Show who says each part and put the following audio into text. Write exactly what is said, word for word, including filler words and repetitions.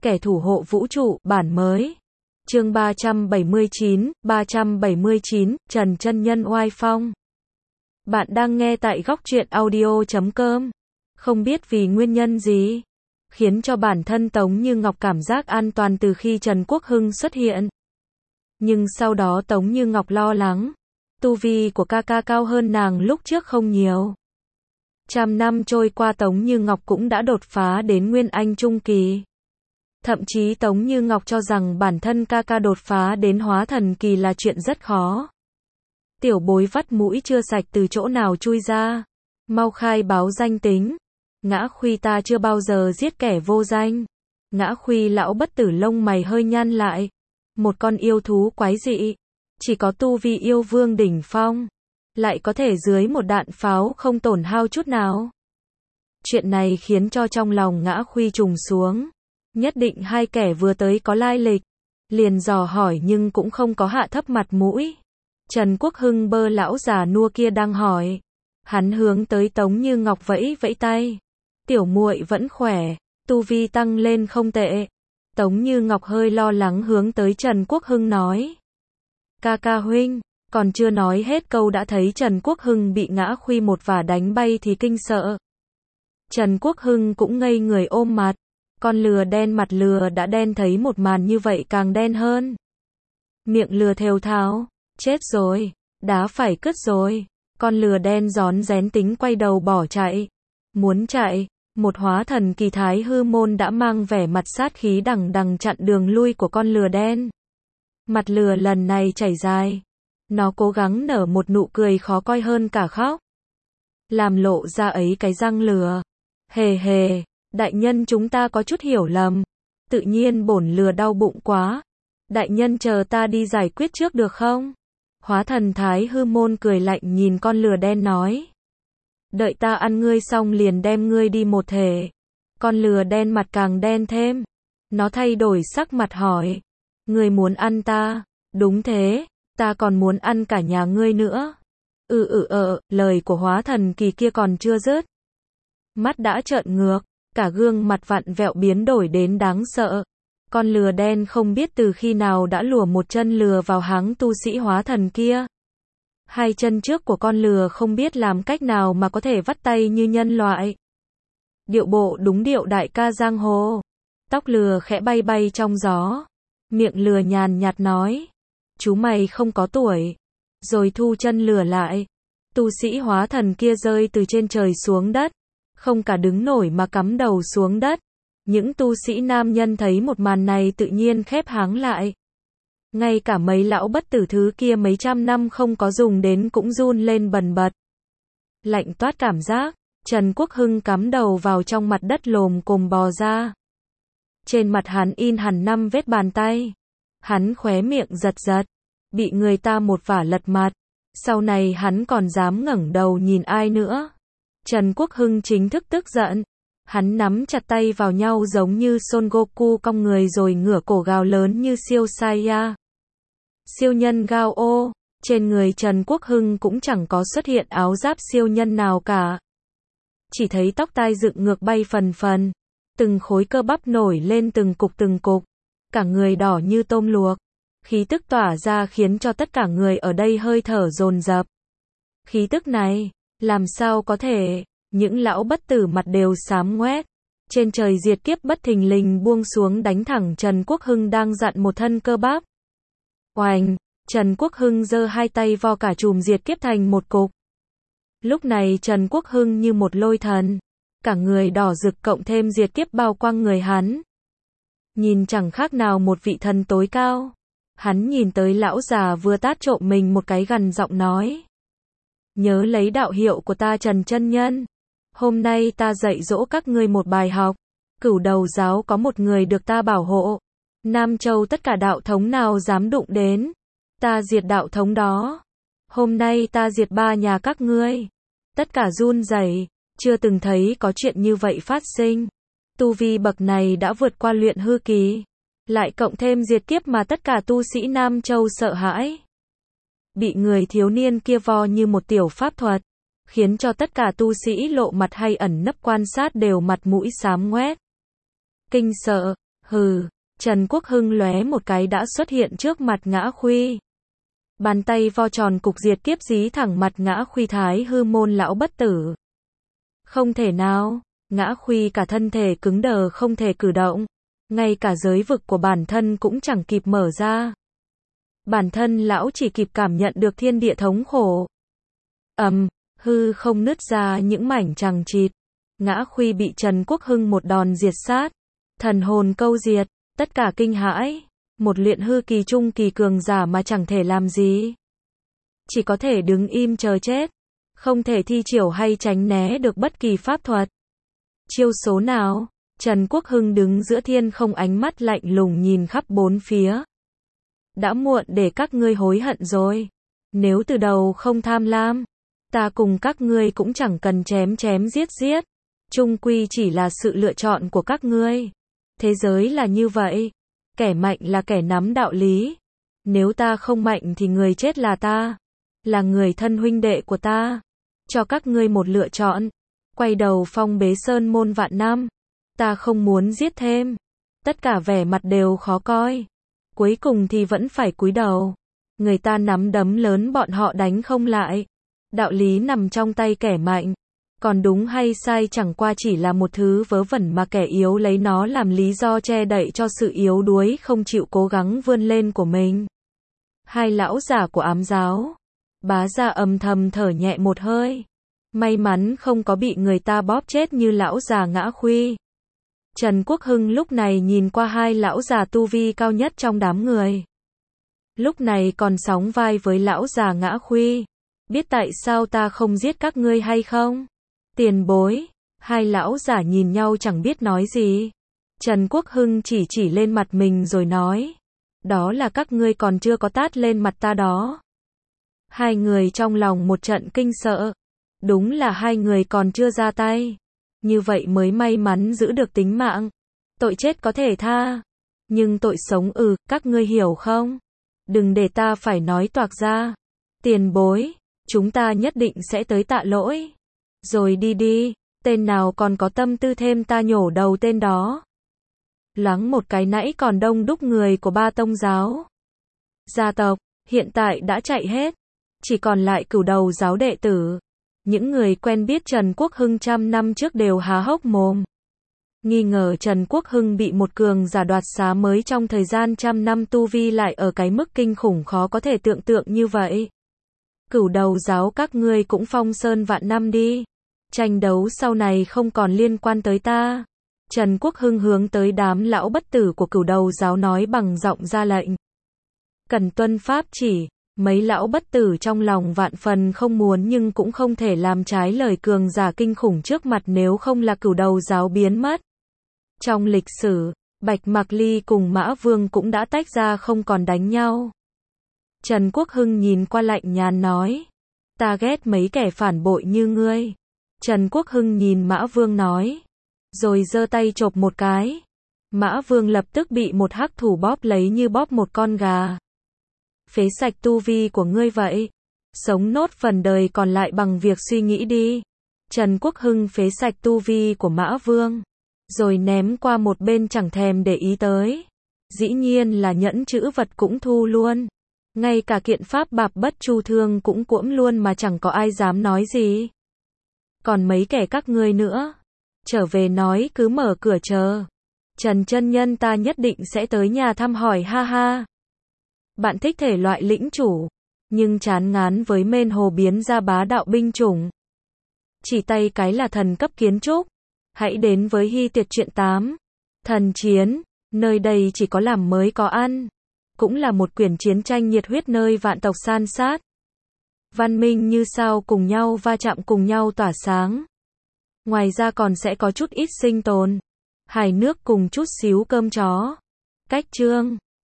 Speaker 1: kẻ thủ hộ vũ trụ, bản mới. Chương ba trăm bảy mươi chín, ba trăm bảy mươi chín, Trần Chân Nhân oai phong. Bạn đang nghe tại góc truyện audio chấm com. Không biết vì nguyên nhân gì, khiến cho bản thân Tống Như Ngọc cảm giác an toàn từ khi Trần Quốc Hưng xuất hiện. Nhưng sau đó Tống Như Ngọc lo lắng, tu vi của ca ca cao hơn nàng lúc trước không nhiều. Trăm năm trôi qua Tống Như Ngọc cũng đã đột phá đến Nguyên Anh Trung Kỳ. Thậm chí Tống Như Ngọc cho rằng bản thân ca ca đột phá đến Hóa Thần Kỳ là chuyện rất khó. Tiểu bối vắt mũi chưa sạch từ chỗ nào chui ra. Mau khai báo danh tính. Ngã Khuy ta chưa bao giờ giết kẻ vô danh. Ngã Khuy lão bất tử lông mày hơi nhăn lại. Một con yêu thú quái dị. Chỉ có tu vi yêu vương đỉnh phong. Lại có thể dưới một đạn pháo không tổn hao chút nào. Chuyện này khiến cho trong lòng Ngã Khuy trùng xuống. Nhất định hai kẻ vừa tới có lai lịch. Liền dò hỏi nhưng cũng không có hạ thấp mặt mũi. Trần Quốc Hưng bơ lão già nua kia đang hỏi. Hắn hướng tới Tống Như Ngọc vẫy vẫy tay. Tiểu muội vẫn khỏe, tu vi tăng lên không tệ. Tống Như Ngọc hơi lo lắng hướng tới Trần Quốc Hưng nói. Ca ca huynh, còn chưa nói hết câu đã thấy Trần Quốc Hưng bị Ngã Khuy một vả đánh bay thì kinh sợ. Trần Quốc Hưng cũng ngây người ôm mặt. Con lừa đen mặt lừa đã đen thấy một màn như vậy càng đen hơn. Miệng lừa thều thào, chết rồi, đá phải cứt rồi. Con lừa đen rón rén tính quay đầu bỏ chạy. Muốn chạy, một Hóa Thần Kỳ Thái Hư môn đã mang vẻ mặt sát khí đằng đằng chặn đường lui của con lừa đen. Mặt lừa lần này chảy dài. Nó cố gắng nở một nụ cười khó coi hơn cả khóc. Làm lộ ra ấy cái răng lừa. Hề hề, đại nhân chúng ta có chút hiểu lầm. Tự nhiên bổn lừa đau bụng quá. Đại nhân chờ ta đi giải quyết trước được không? Hóa Thần Thái Hư môn cười lạnh nhìn con lừa đen nói. Đợi ta ăn ngươi xong liền đem ngươi đi một thể. Con lừa đen mặt càng đen thêm. Nó thay đổi sắc mặt hỏi. Ngươi muốn ăn ta? Đúng thế, ta còn muốn ăn cả nhà ngươi nữa. Ừ ừ ờ, lời của Hóa Thần Kỳ kia còn chưa dứt. Mắt đã trợn ngược, cả gương mặt vặn vẹo biến đổi đến đáng sợ. Con lừa đen không biết từ khi nào đã lùa một chân lừa vào háng tu sĩ Hóa Thần kia. Hai chân trước của con lừa không biết làm cách nào mà có thể vắt tay như nhân loại. Điệu bộ đúng điệu đại ca giang hồ. Tóc lừa khẽ bay bay trong gió. Miệng lừa nhàn nhạt nói. Chú mày không có tuổi. Rồi thu chân lừa lại. Tu sĩ Hóa Thần kia rơi từ trên trời xuống đất. Không cả đứng nổi mà cắm đầu xuống đất. Những tu sĩ nam nhân thấy một màn này tự nhiên khép háng lại. Ngay cả mấy lão bất tử thứ kia mấy trăm năm không có dùng đến cũng run lên bần bật. Lạnh toát cảm giác, Trần Quốc Hưng cắm đầu vào trong mặt đất lồm cồm bò ra. Trên mặt hắn in hẳn năm vết bàn tay. Hắn khóe miệng giật giật, bị người ta một vả lật mặt. Sau này hắn còn dám ngẩng đầu nhìn ai nữa. Trần Quốc Hưng chính thức tức giận. Hắn nắm chặt tay vào nhau giống như Son Goku cong người rồi ngửa cổ gào lớn như siêu Saiya. Siêu nhân Gao ô, trên người Trần Quốc Hưng cũng chẳng có xuất hiện áo giáp siêu nhân nào cả. Chỉ thấy tóc tai dựng ngược bay phần phần, từng khối cơ bắp nổi lên từng cục từng cục, cả người đỏ như tôm luộc. Khí tức tỏa ra khiến cho tất cả người ở đây hơi thở dồn dập. Khí tức này, làm sao có thể, những lão bất tử mặt đều xám ngoét. Trên trời diệt kiếp bất thình lình buông xuống đánh thẳng Trần Quốc Hưng đang dặn một thân cơ bắp. Oành, Trần Quốc Hưng giơ hai tay vo cả chùm diệt kiếp thành một cục. Lúc này Trần Quốc Hưng như một lôi thần, cả người đỏ rực cộng thêm diệt kiếp bao quanh người hắn. Nhìn chẳng khác nào một vị thần tối cao. Hắn nhìn tới lão già vừa tát trộm mình một cái gằn giọng nói. Nhớ lấy đạo hiệu của ta Trần Chân Nhân. Hôm nay ta dạy dỗ các ngươi một bài học. Cửu đầu giáo có một người được ta bảo hộ. Nam Châu tất cả đạo thống nào dám đụng đến. Ta diệt đạo thống đó. Hôm nay ta diệt ba nhà các ngươi. Tất cả run rẩy, chưa từng thấy có chuyện như vậy phát sinh. Tu vi bậc này đã vượt qua luyện hư kỳ. Lại cộng thêm diệt kiếp mà tất cả tu sĩ Nam Châu sợ hãi. Bị người thiếu niên kia vo như một tiểu pháp thuật. Khiến cho tất cả tu sĩ lộ mặt hay ẩn nấp quan sát đều mặt mũi xám ngoét. Kinh sợ, Hừ, Trần Quốc Hưng lóe một cái đã xuất hiện trước mặt Ngã Khuy. Bàn tay vo tròn cục diệt kiếp dí thẳng mặt Ngã Khuy Thái hư môn lão bất tử. Không thể nào, Ngã Khuy cả thân thể cứng đờ không thể cử động. Ngay cả giới vực của bản thân cũng chẳng kịp mở ra. Bản thân lão chỉ kịp cảm nhận được thiên địa thống khổ. Ầm, hư không nứt ra những mảnh chằng chịt. Ngã Khuy bị Trần Quốc Hưng một đòn diệt sát. Thần hồn câu diệt, tất cả kinh hãi. Một luyện hư kỳ trung kỳ cường giả mà chẳng thể làm gì. Chỉ có thể đứng im chờ chết. Không thể thi triển hay tránh né được bất kỳ pháp thuật. Chiêu số nào? Trần Quốc Hưng đứng giữa thiên không, ánh mắt lạnh lùng nhìn khắp bốn phía. Đã muộn để các ngươi hối hận rồi. Nếu từ đầu không tham lam, ta cùng các ngươi cũng chẳng cần chém chém giết giết. Chung quy chỉ là sự lựa chọn của các ngươi. Thế giới là như vậy. Kẻ mạnh là kẻ nắm đạo lý. Nếu ta không mạnh thì người chết là ta. Là người thân huynh đệ của ta. Cho các ngươi một lựa chọn. Quay đầu phong bế sơn môn vạn năm. Ta không muốn giết thêm. Tất cả vẻ mặt đều khó coi. Cuối cùng thì vẫn phải cúi đầu. Người ta nắm đấm lớn bọn họ đánh không lại. Đạo lý nằm trong tay kẻ mạnh. Còn đúng hay sai chẳng qua chỉ là một thứ vớ vẩn mà kẻ yếu lấy nó làm lý do che đậy cho sự yếu đuối không chịu cố gắng vươn lên của mình. Hai lão giả của ám giáo. Bá Gia âm thầm thở nhẹ một hơi. May mắn không có bị người ta bóp chết như lão già Ngã Khuy. Trần Quốc Hưng lúc này nhìn qua hai lão già tu vi cao nhất trong đám người. Lúc này còn sóng vai với lão già Ngã Khuy. Biết tại sao ta không giết các ngươi hay không? Tiền bối. Hai lão giả nhìn nhau chẳng biết nói gì. Trần Quốc Hưng chỉ chỉ lên mặt mình rồi nói. Đó là các ngươi còn chưa có tát lên mặt ta đó. Hai người trong lòng một trận kinh sợ. Đúng là hai người còn chưa ra tay. Như vậy mới may mắn giữ được tính mạng. Tội chết có thể tha. Nhưng tội sống ừ, các ngươi hiểu không? Đừng để ta phải nói toạc ra. Tiền bối, chúng ta nhất định sẽ tới tạ lỗi. Rồi đi đi, tên nào còn có tâm tư thêm ta nhổ đầu tên đó. Loáng một cái nãy còn đông đúc người của ba tông giáo. Gia tộc, hiện tại đã chạy hết. Chỉ còn lại cửu đầu giáo đệ tử. Những người quen biết Trần Quốc Hưng trăm năm trước đều há hốc mồm. Nghi ngờ Trần Quốc Hưng bị một cường giả đoạt xá mới trong thời gian trăm năm tu vi lại ở cái mức kinh khủng khó có thể tưởng tượng như vậy. Cửu đầu giáo các ngươi cũng phong sơn vạn năm đi. Tranh đấu sau này không còn liên quan tới ta. Trần Quốc Hưng hướng tới đám lão bất tử của cửu đầu giáo nói bằng giọng ra lệnh. Cần tuân pháp chỉ. Mấy lão bất tử trong lòng vạn phần không muốn nhưng cũng không thể làm trái lời cường giả kinh khủng trước mặt nếu không là cửu đầu giáo biến mất. Trong lịch sử, Bạch Mạc Ly cùng Mã Vương cũng đã tách ra không còn đánh nhau. Trần Quốc Hưng nhìn qua lạnh nhàn nói. Ta ghét mấy kẻ phản bội như ngươi. Trần Quốc Hưng nhìn Mã Vương nói. Rồi giơ tay chộp một cái. Mã Vương lập tức bị một hắc thủ bóp lấy như bóp một con gà. Phế sạch tu vi của ngươi vậy. Sống nốt phần đời còn lại bằng việc suy nghĩ đi. Trần Quốc Hưng phế sạch tu vi của Mã Vương. Rồi ném qua một bên chẳng thèm để ý tới. Dĩ nhiên là nhẫn chữ vật cũng thu luôn. Ngay cả kiện pháp bạp bất chu thương cũng cuỗm luôn mà chẳng có ai dám nói gì. Còn mấy kẻ các ngươi nữa. Trở về nói cứ mở cửa chờ. Trần chân nhân ta nhất định sẽ tới nhà thăm hỏi ha ha. Bạn thích thể loại lĩnh chủ, nhưng chán ngán với mên hồ biến ra bá đạo binh chủng. Chỉ tay cái là thần cấp kiến trúc. Hãy đến với Hy Tiệt Truyện tám. Thần chiến, nơi đây chỉ có làm mới có ăn. Cũng là một quyển chiến tranh nhiệt huyết nơi vạn tộc san sát. Văn minh như sao cùng nhau va chạm cùng nhau tỏa sáng. Ngoài ra còn sẽ có chút ít sinh tồn. Hài nước cùng chút xíu cơm chó. Cách chương